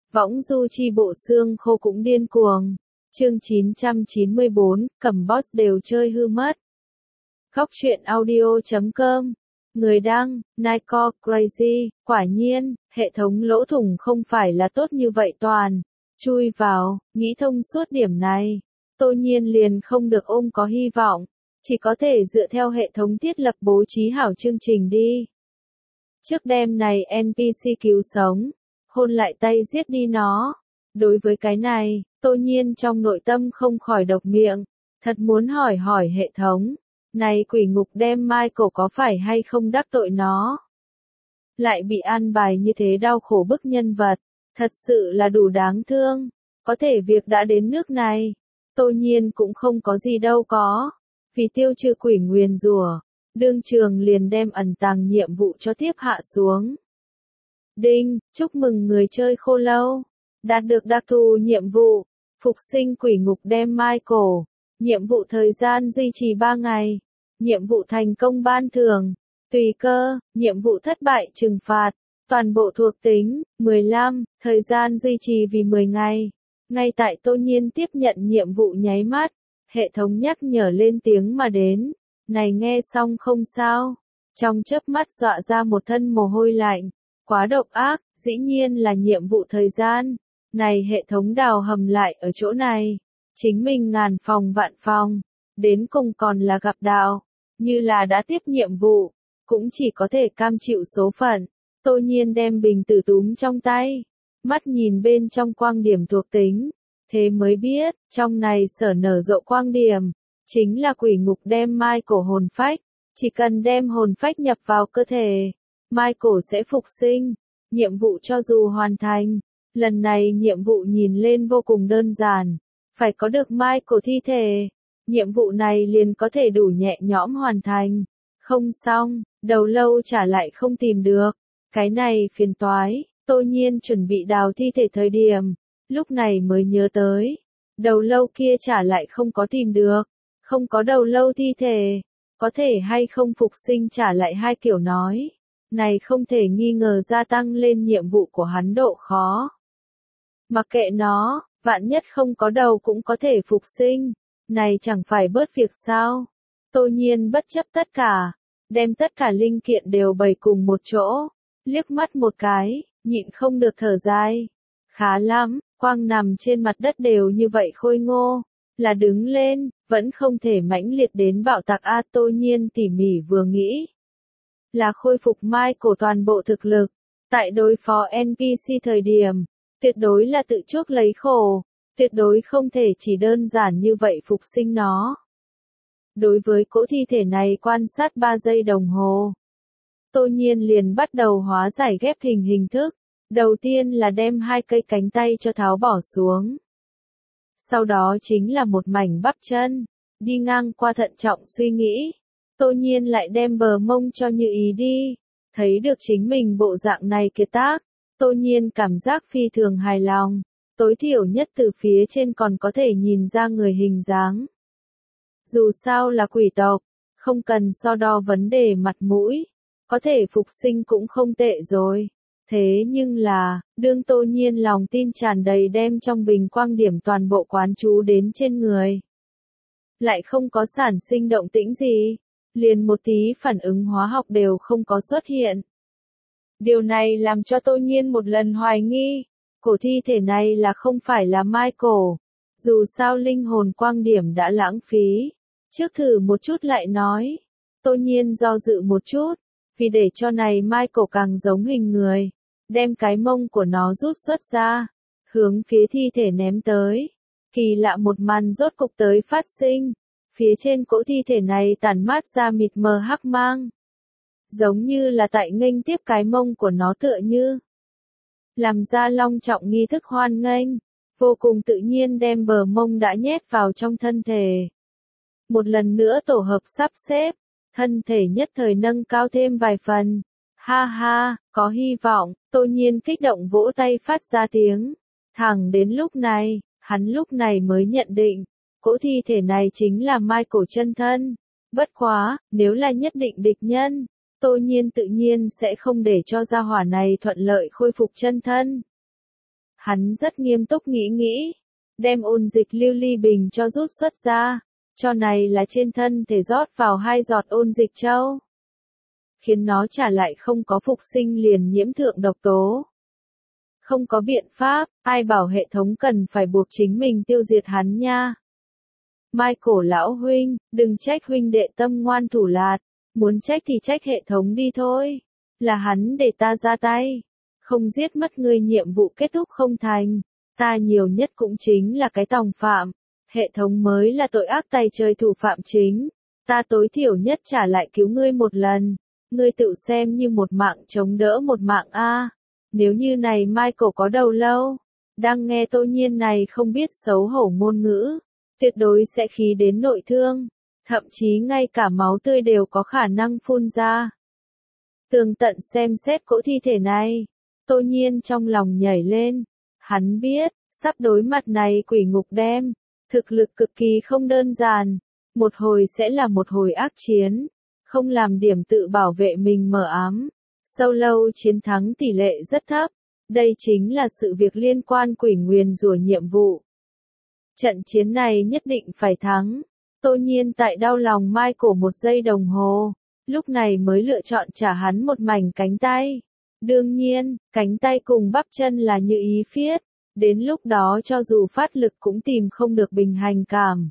Võng du chi bộ xương khô cũng điên cuồng. Chương 994, cầm boss đều chơi hư mất. Góc truyện audio.com. Người đăng, Nico Crazy, quả nhiên, hệ thống lỗ thủng không phải là tốt như vậy toàn. Chui vào, nghĩ thông suốt điểm này. Tô Nhiên liền không được ôm có hy vọng. Chỉ có thể dựa theo hệ thống thiết lập bố trí hảo chương trình đi. Trước đêm này NPC cứu sống. Hôn lại tay giết đi nó. Đối với cái này, Tô Nhiên trong nội tâm không khỏi độc miệng. Thật muốn hỏi hệ thống. Này quỷ ngục đem Michael có phải hay không đắc tội nó? Lại bị an bài như thế đau khổ bức nhân vật. Thật sự là đủ đáng thương. Có thể việc đã đến nước này. Tô Nhiên cũng không có gì đâu có. Vì tiêu trừ quỷ nguyền rủa, đương trường liền đem ẩn tàng nhiệm vụ cho tiếp hạ xuống. Đinh, chúc mừng người chơi khô lâu. Đạt được đặc thù nhiệm vụ. Phục sinh quỷ ngục đem Michael. Nhiệm vụ thời gian duy trì 3 ngày. Nhiệm vụ thành công ban thưởng. Tùy cơ, nhiệm vụ thất bại trừng phạt. Toàn bộ thuộc tính, 15, thời gian duy trì vì 10 ngày. Ngay tại Tô Nhiên tiếp nhận nhiệm vụ nháy mắt, hệ thống nhắc nhở lên tiếng mà đến. Này nghe xong không sao. Trong chớp mắt dọa ra một thân mồ hôi lạnh. Quá độc ác, dĩ nhiên là nhiệm vụ thời gian. Này hệ thống đào hầm lại ở chỗ này. Chính mình ngàn phòng vạn phòng. Đến cùng còn là gặp đạo. Như là đã tiếp nhiệm vụ. Cũng chỉ có thể cam chịu số phận. Tô Nhiên đem bình tử túm trong tay. Mắt nhìn bên trong quang điểm thuộc tính. Thế mới biết, trong này sở nở rộ quang điểm. Chính là quỷ ngục đem Michael hồn phách. Chỉ cần đem hồn phách nhập vào cơ thể. Michael sẽ phục sinh. Nhiệm vụ cho dù hoàn thành. Lần này nhiệm vụ nhìn lên vô cùng đơn giản. Phải có được Michael thi thể. Nhiệm vụ này liền có thể đủ nhẹ nhõm hoàn thành. Không xong, đầu lâu trả lại không tìm được. Cái này phiền toái. Tô Nhiên chuẩn bị đào thi thể thời điểm. Lúc này mới nhớ tới. Đầu lâu kia trả lại không có tìm được. Không có đầu lâu thi thể. Có thể hay không phục sinh trả lại hai kiểu nói. Này không thể nghi ngờ gia tăng lên nhiệm vụ của hắn độ khó. Mặc kệ nó, vạn nhất không có đầu cũng có thể phục sinh. Này chẳng phải bớt việc sao. Tô Nhiên bất chấp tất cả. Đem tất cả linh kiện đều bày cùng một chỗ. Liếc mắt một cái, nhịn không được thở dài. Khá lắm, quang nằm trên mặt đất đều như vậy khôi ngô. Là đứng lên, vẫn không thể mãnh liệt đến bạo tạc A. Tô Nhiên tỉ mỉ vừa nghĩ. Là khôi phục Michael toàn bộ thực lực. Tại đối phó NPC thời điểm. Tuyệt đối là tự chuốc lấy khổ. Tuyệt đối không thể chỉ đơn giản như vậy phục sinh nó. Đối với cỗ thi thể này quan sát 3 giây đồng hồ. Tô Nhiên liền bắt đầu hóa giải ghép hình thức. Đầu tiên là đem 2 cây cánh tay cho tháo bỏ xuống. Sau đó chính là một mảnh bắp chân. Đi ngang qua thận trọng suy nghĩ. Tô Nhiên lại đem bờ mông cho Như Ý đi. Thấy được chính mình bộ dạng này kiệt tác. Tô Nhiên cảm giác phi thường hài lòng. Tối thiểu nhất từ phía trên còn có thể nhìn ra người hình dáng. Dù sao là quỷ tộc. Không cần so đo vấn đề mặt mũi. Có thể phục sinh cũng không tệ rồi. Thế nhưng là, đương Tô Nhiên lòng tin tràn đầy đem trong bình quang điểm toàn bộ quán chú đến trên người. Lại không có sản sinh động tĩnh gì. Liền một tí phản ứng hóa học đều không có xuất hiện. Điều này làm cho Tô Nhiên một lần hoài nghi. Cổ thi thể này là không phải là Michael. Dù sao linh hồn quang điểm đã lãng phí. Trước thử một chút lại nói. Tô Nhiên do dự một chút. Vì để cho này Michael càng giống hình người. Đem cái mông của nó rút xuất ra. Hướng phía thi thể ném tới. Kỳ lạ một màn rốt cục tới phát sinh. Phía trên cỗ thi thể này tản mát ra mịt mờ hắc mang. Giống như là tại nghênh tiếp cái mông của nó tựa như. Làm ra long trọng nghi thức hoan nghênh. Vô cùng tự nhiên đem bờ mông đã nhét vào trong thân thể. Một lần nữa tổ hợp sắp xếp. Thân thể nhất thời nâng cao thêm vài phần. Ha ha, có hy vọng. Tô Nhiên kích động vỗ tay phát ra tiếng. Thẳng đến lúc này, hắn lúc này mới nhận định. Cỗ thi thể này chính là Michael chân thân. Bất quá, nếu là nhất định địch nhân. Tô Nhiên tự nhiên sẽ không để cho gia hỏa này thuận lợi khôi phục chân thân. Hắn rất nghiêm túc nghĩ, đem ôn dịch lưu ly bình cho rút xuất ra, cho này là trên thân thể rót vào 2 giọt ôn dịch châu. Khiến nó trả lại không có phục sinh liền nhiễm thượng độc tố. Không có biện pháp, ai bảo hệ thống cần phải buộc chính mình tiêu diệt hắn nha. Michael lão huynh, đừng trách huynh đệ tâm ngoan thủ lạt, muốn trách thì trách hệ thống đi thôi. Là hắn để ta ra tay, không giết mất ngươi nhiệm vụ kết thúc không thành, ta nhiều nhất cũng chính là cái tòng phạm, hệ thống mới là tội ác tày trời thủ phạm chính, ta tối thiểu nhất trả lại cứu ngươi một lần, ngươi tự xem như một mạng chống đỡ một mạng a. Nếu như này Michael có đầu lâu, đang nghe Tô Nhiên này không biết xấu hổ ngôn ngữ, tuyệt đối sẽ khí đến nội thương, thậm chí ngay cả máu tươi đều có khả năng phun ra. Tường tận xem xét cỗ thi thể này, Tô Nhiên trong lòng nhảy lên, hắn biết, sắp đối mặt này quỷ ngục đem, thực lực cực kỳ không đơn giản, một hồi sẽ là một hồi ác chiến, không làm điểm tự bảo vệ mình mờ ám. Solo chiến thắng tỷ lệ rất thấp, đây chính là sự việc liên quan quỷ nguyền rủa nhiệm vụ. Trận chiến này nhất định phải thắng. Tô Nhiên tại đau lòng Michael 1 giây đồng hồ, lúc này mới lựa chọn trả hắn một mảnh cánh tay. Đương nhiên, cánh tay cùng bắp chân là như ý phiết, đến lúc đó cho dù phát lực cũng tìm không được bình hành cảm.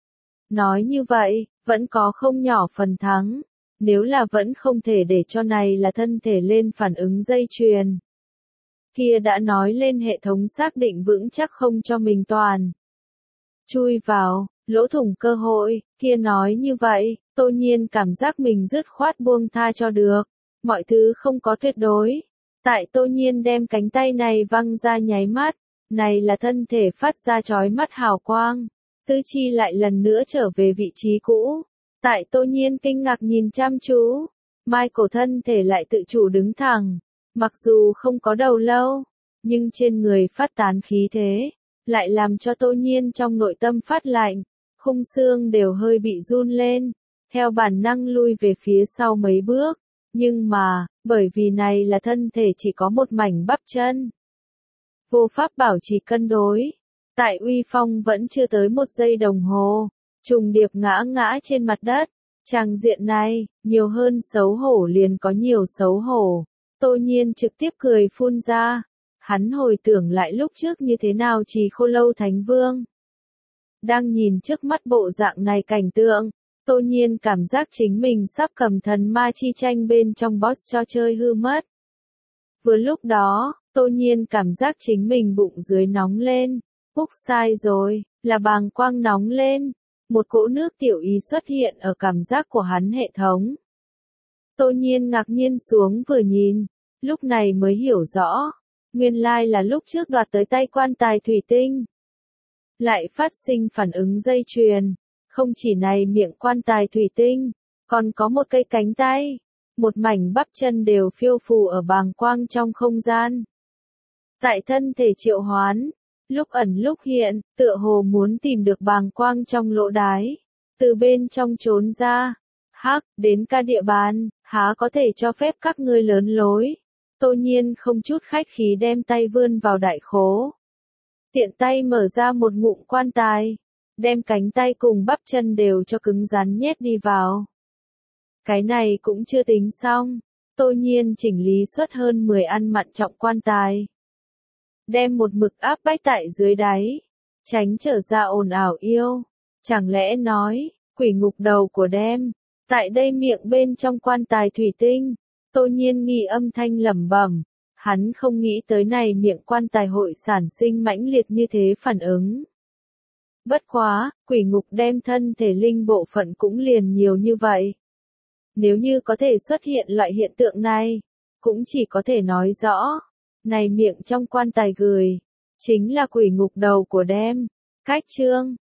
Nói như vậy, vẫn có không nhỏ phần thắng. Nếu là vẫn không thể để cho này là thân thể lên phản ứng dây chuyền. Kia đã nói lên hệ thống xác định vững chắc không cho mình toàn. Chui vào, lỗ thủng cơ hội, kia nói như vậy, Tô Nhiên cảm giác mình dứt khoát buông tha cho được. Mọi thứ không có tuyệt đối. Tại Tô Nhiên đem cánh tay này văng ra nháy mắt, này là thân thể phát ra chói mắt hào quang. Tư chi lại lần nữa trở về vị trí cũ. Tại Tô Nhiên kinh ngạc nhìn chăm chú, Michael thân thể lại tự chủ đứng thẳng, mặc dù không có đầu lâu, nhưng trên người phát tán khí thế, lại làm cho Tô Nhiên trong nội tâm phát lạnh, khung xương đều hơi bị run lên, theo bản năng lui về phía sau mấy bước, nhưng mà, bởi vì này là thân thể chỉ có một mảnh bắp chân, vô pháp bảo trì cân đối, tại uy phong vẫn chưa tới 1 giây đồng hồ. Trùng điệp ngã trên mặt đất, tràng diện này, nhiều hơn xấu hổ liền có nhiều xấu hổ. Tô Nhiên trực tiếp cười phun ra, hắn hồi tưởng lại lúc trước như thế nào Trì Khô Lâu Thánh Vương. Đang nhìn trước mắt bộ dạng này cảnh tượng, Tô Nhiên cảm giác chính mình sắp cầm thần ma chi tranh bên trong boss cho chơi hư mất. Vừa lúc đó, Tô Nhiên cảm giác chính mình bụng dưới nóng lên, sai rồi, là bàng quang nóng lên. Một cỗ nước tiểu ý xuất hiện ở cảm giác của hắn hệ thống. Tô Nhiên ngạc nhiên xuống vừa nhìn, lúc này mới hiểu rõ, nguyên lai là lúc trước đoạt tới tay quan tài thủy tinh. Lại phát sinh phản ứng dây chuyền, không chỉ này miệng quan tài thủy tinh, còn có một cây cánh tay, một mảnh bắp chân đều phiêu phù ở bàng quang trong không gian. Tại thân thể triệu hoán, lúc ẩn lúc hiện, tựa hồ muốn tìm được bàng quang trong lỗ đái, từ bên trong trốn ra. Hắc, đến ca địa bàn, há có thể cho phép các ngươi lớn lối. Tô Nhiên không chút khách khí đem tay vươn vào đại khố. Tiện tay mở ra một ngụm quan tài, đem cánh tay cùng bắp chân đều cho cứng rắn nhét đi vào. Cái này cũng chưa tính xong, Tô Nhiên chỉnh lý suất hơn 10 ăn mặn trọng quan tài. Đem một mực áp bách tại dưới đáy, tránh trở ra ồn ào yêu. Chẳng lẽ nói, quỷ ngục đầu của đem, tại đây miệng bên trong quan tài thủy tinh, Tô Nhiên nghi âm thanh lẩm bẩm, hắn không nghĩ tới này miệng quan tài hội sản sinh mãnh liệt như thế phản ứng. Bất quá, quỷ ngục đem thân thể linh bộ phận cũng liền nhiều như vậy. Nếu như có thể xuất hiện loại hiện tượng này, cũng chỉ có thể nói rõ, này miệng trong quan tài gửi, chính là quỷ ngục đầu của đem. Cách chương